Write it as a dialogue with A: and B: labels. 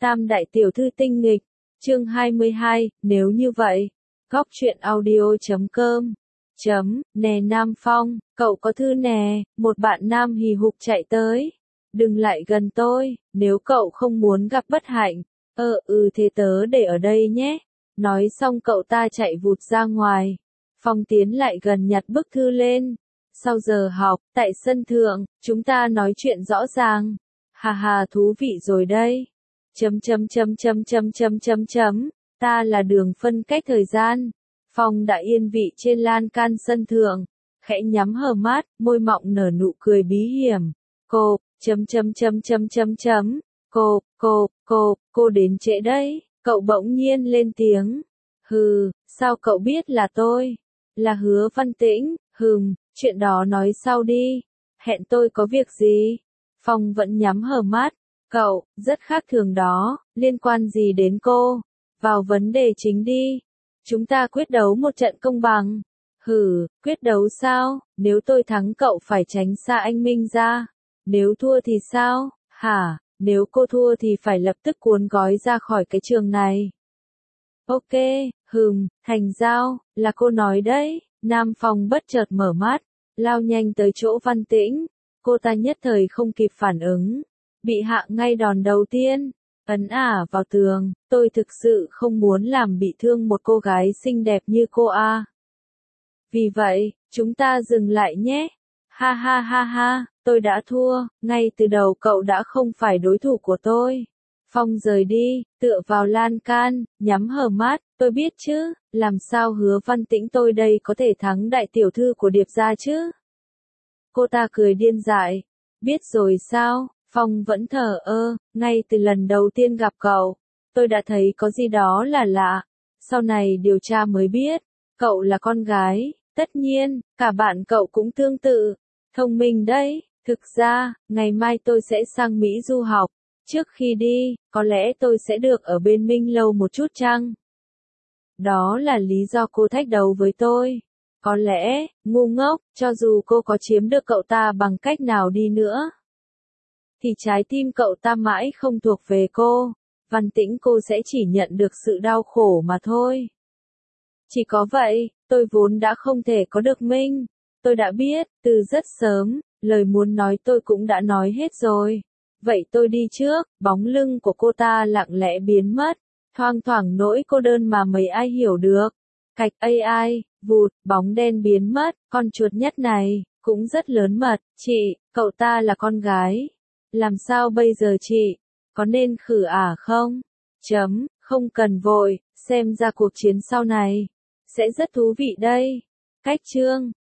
A: Tam đại tiểu thư tinh nghịch, chương 22, nếu như vậy. Góc truyện audio.com Nè Nam Phong, cậu có thư nè, một bạn nam hì hục chạy tới. Đừng lại gần tôi, nếu cậu không muốn gặp bất hạnh. Thế tớ để ở đây nhé. Nói xong cậu ta chạy vụt ra ngoài. Phong tiến lại gần nhặt bức thư lên. Sau giờ học, tại sân thượng, chúng ta nói chuyện rõ ràng. Hà thú vị rồi đây. Ta là đường phân cách thời gian. Phong đã yên vị trên lan can sân thượng, khẽ nhắm hờ mắt, môi mọng nở nụ cười bí hiểm. Cô đến trễ đấy, cậu bỗng nhiên lên tiếng. Sao cậu biết là tôi? Là Hứa Văn Tĩnh, chuyện đó nói sau đi. Hẹn tôi có việc gì? Phong vẫn nhắm hờ mắt. Cậu, rất khác thường đó, liên quan gì đến cô? Vào vấn đề chính đi. Chúng ta quyết đấu một trận công bằng. Quyết đấu sao? Nếu tôi thắng cậu phải tránh xa anh Minh ra. Nếu thua thì sao? Nếu cô thua thì phải lập tức cuốn gói ra khỏi cái trường này. Ok, thành giao, là cô nói đấy. Nam Phong bất chợt mở mắt, lao nhanh tới chỗ Văn Tĩnh. Cô ta nhất thời không kịp phản ứng. Bị hạ ngay đòn đầu tiên. Ấn ả vào tường, tôi thực sự không muốn làm bị thương một cô gái xinh đẹp như cô a. Vì vậy, chúng ta dừng lại nhé. Ha, tôi đã thua, ngay từ đầu cậu đã không phải đối thủ của tôi. Phong rời đi, tựa vào lan can, nhắm hờ mắt, tôi biết chứ, làm sao Hứa Văn Tĩnh tôi đây có thể thắng đại tiểu thư của Điệp gia chứ? Cô ta cười điên dại. Biết rồi sao? Phong vẫn thờ ơ, ngay từ lần đầu tiên gặp cậu, tôi đã thấy có gì đó là lạ. Sau này điều tra mới biết, cậu là con gái, tất nhiên, cả bạn cậu cũng tương tự. Thông minh đấy, thực ra, ngày mai tôi sẽ sang Mỹ du học. Trước khi đi, có lẽ tôi sẽ được ở bên Minh lâu một chút chăng? Đó là lý do cô thách đấu với tôi. Có lẽ, ngu ngốc, cho dù cô có chiếm được cậu ta bằng cách nào đi nữa, thì trái tim cậu ta mãi không thuộc về cô. Văn Tĩnh cô sẽ chỉ nhận được sự đau khổ mà thôi. Chỉ có vậy, tôi vốn đã không thể có được Minh. Tôi đã biết, từ rất sớm, lời muốn nói tôi cũng đã nói hết rồi. Vậy tôi đi trước, bóng lưng của cô ta lặng lẽ biến mất. Thoang thoảng nỗi cô đơn mà mấy ai hiểu được. Cạch AI, vụt, bóng đen biến mất, con chuột nhất này, cũng rất lớn mật. Chị, cậu ta là con gái. Làm sao bây giờ chị? Có nên khử ả không? Không cần vội, xem ra cuộc chiến sau này sẽ rất thú vị đây. Cách chương